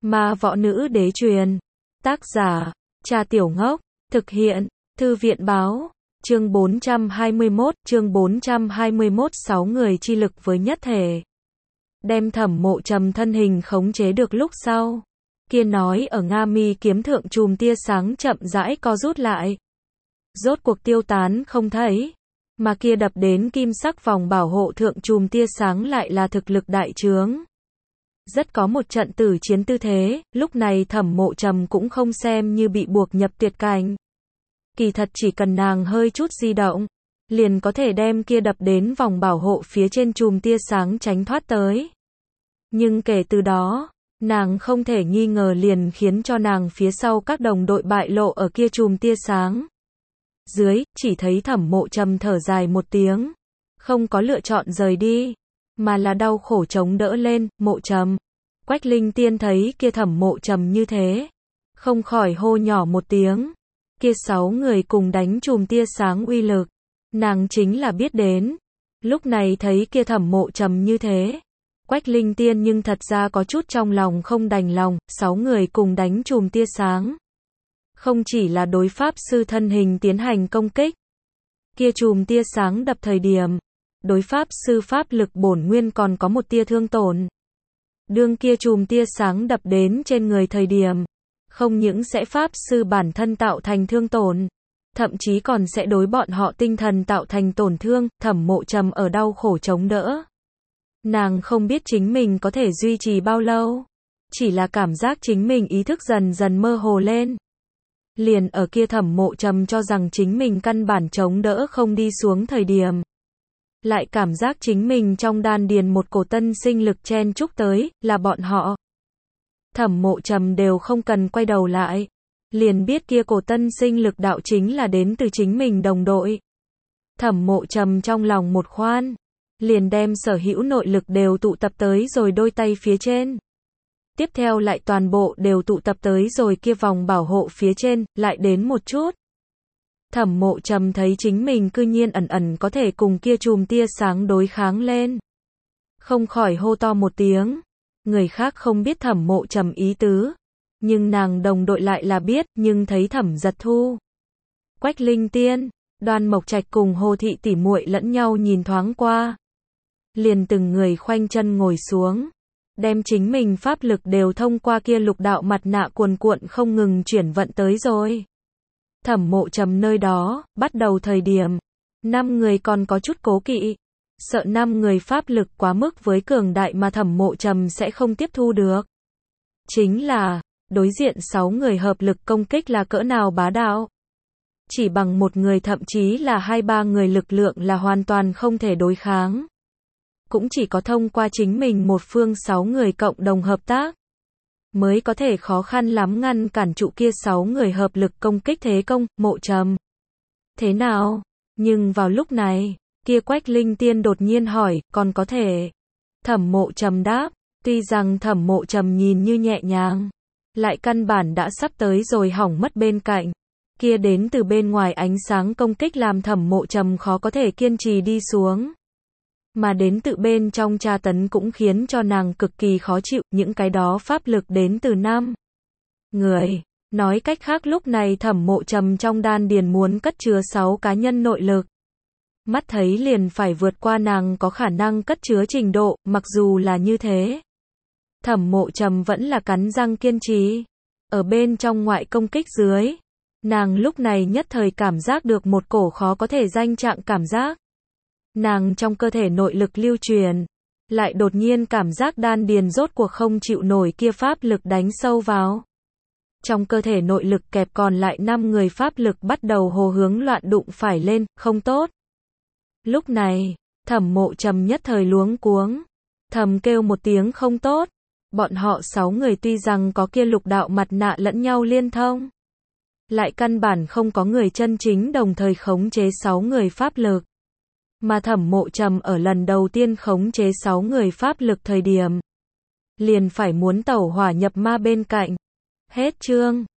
Ma võ nữ đế truyền. Tác giả, Trà Tiểu Ngốc. Thực hiện, Thư viện báo. Chương 421, 6 người chi lực với nhất thể. Đem Thẩm Mộ Trầm thân hình khống chế được lúc sau. Kia nói ở Nga Mi kiếm thượng chùm tia sáng chậm rãi co rút lại. Rốt cuộc tiêu tán không thấy. Mà kia đập đến kim sắc vòng bảo hộ thượng chùm tia sáng lại là thực lực đại trướng. Rất có một trận tử chiến tư thế, lúc này Thẩm Mộ Trầm cũng không xem như bị buộc nhập tuyệt cảnh. Kỳ thật chỉ cần nàng hơi chút di động, liền có thể đem kia đập đến vòng bảo hộ phía trên chùm tia sáng tránh thoát tới. Nhưng kể từ đó, nàng không thể nghi ngờ liền khiến cho nàng phía sau các đồng đội bại lộ ở kia chùm tia sáng. Dưới, chỉ thấy Thẩm Mộ Trầm thở dài một tiếng, không có lựa chọn rời đi, mà là đau khổ chống đỡ lên. Mộ Trầm. Quách Linh Tiên thấy kia Thẩm Mộ Trầm như thế, không khỏi hô nhỏ một tiếng. Kia 6 người cùng đánh chùm tia sáng uy lực, nàng chính là biết đến. Lúc này thấy kia Thẩm Mộ Trầm như thế, Quách Linh Tiên nhưng thật ra có chút trong lòng không đành lòng. 6 người cùng đánh chùm tia sáng, không chỉ là đối pháp sư thân hình tiến hành công kích, kia chùm tia sáng đập thời điểm, đối pháp sư pháp lực bổn nguyên còn có một tia thương tổn. Đương kia chùm tia sáng đập đến trên người thời điểm, không những sẽ pháp sư bản thân tạo thành thương tổn, thậm chí còn sẽ đối bọn họ tinh thần tạo thành tổn thương. Thẩm Mộ Trầm ở đau khổ chống đỡ. Nàng không biết chính mình có thể duy trì bao lâu, chỉ là cảm giác chính mình ý thức dần dần mơ hồ lên. Liền ở kia Thẩm Mộ Trầm cho rằng chính mình căn bản chống đỡ không đi xuống thời điểm, lại cảm giác chính mình trong đan điền một cổ tân sinh lực chen chúc tới, là bọn họ. Thẩm Mộ Trầm đều không cần quay đầu lại, liền biết kia cổ tân sinh lực đạo chính là đến từ chính mình đồng đội. Thẩm Mộ Trầm trong lòng một khoan, liền đem sở hữu nội lực đều tụ tập tới rồi đôi tay phía trên. Tiếp theo lại toàn bộ đều tụ tập tới rồi kia vòng bảo hộ phía trên, lại đến một chút. Thẩm Mộ Trầm thấy chính mình cư nhiên ẩn ẩn có thể cùng kia chùm tia sáng đối kháng lên. Không khỏi hô to một tiếng. Người khác không biết Thẩm Mộ Trầm ý tứ, nhưng nàng đồng đội lại là biết, nhưng thấy Thẩm Giật Thu, Quách Linh Tiên, Đoan Mộc Trạch cùng Hồ Thị tỷ muội lẫn nhau nhìn thoáng qua, liền từng người khoanh chân ngồi xuống, đem chính mình pháp lực đều thông qua kia lục đạo mặt nạ cuồn cuộn không ngừng chuyển vận tới rồi. Thẩm Mộ Trầm nơi đó, bắt đầu thời điểm, 5 người còn có chút cố kỵ, sợ 5 người pháp lực quá mức với cường đại mà Thẩm Mộ Trầm sẽ không tiếp thu được. Chính là, đối diện 6 người hợp lực công kích là cỡ nào bá đạo. Chỉ bằng một người thậm chí là 2-3 người lực lượng là hoàn toàn không thể đối kháng. Cũng chỉ có thông qua chính mình một phương 6 người cộng đồng hợp tác, mới có thể khó khăn lắm ngăn cản trụ kia 6 người hợp lực công kích thế công. Mộ Trầm. Thế nào? Nhưng vào lúc này, kia Quách Linh Tiên đột nhiên hỏi, còn có thể. Thẩm Mộ Trầm đáp, tuy rằng Thẩm Mộ Trầm nhìn như nhẹ nhàng, lại căn bản đã sắp tới rồi hỏng mất bên cạnh. Kia đến từ bên ngoài ánh sáng công kích làm Thẩm Mộ Trầm khó có thể kiên trì đi xuống. Mà đến tự bên trong tra tấn cũng khiến cho nàng cực kỳ khó chịu, những cái đó pháp lực đến từ 5 người. Nói cách khác lúc này Thẩm Mộ Trầm trong đan điền muốn cất chứa 6 cá nhân nội lực. Mắt thấy liền phải vượt qua nàng có khả năng cất chứa trình độ, mặc dù là như thế. Thẩm Mộ Trầm vẫn là cắn răng kiên trì. Ở bên trong ngoại công kích dưới, nàng lúc này nhất thời cảm giác được một cổ khó có thể danh trạng cảm giác. Nàng trong cơ thể nội lực lưu truyền, lại đột nhiên cảm giác đan điền rốt cuộc không chịu nổi kia pháp lực đánh sâu vào. Trong cơ thể nội lực kẹp còn lại 5 người pháp lực bắt đầu hồ hướng loạn đụng phải lên, không tốt. Lúc này, Thẩm Mộ Trầm nhất thời luống cuống, thầm kêu một tiếng không tốt. Bọn họ 6 người tuy rằng có kia lục đạo mặt nạ lẫn nhau liên thông, lại căn bản không có người chân chính đồng thời khống chế 6 người pháp lực. Mà Thẩm Mộ Trầm ở lần đầu tiên khống chế 6 người pháp lực thời điểm, liền phải muốn tẩu hỏa nhập ma bên cạnh. Hết chương.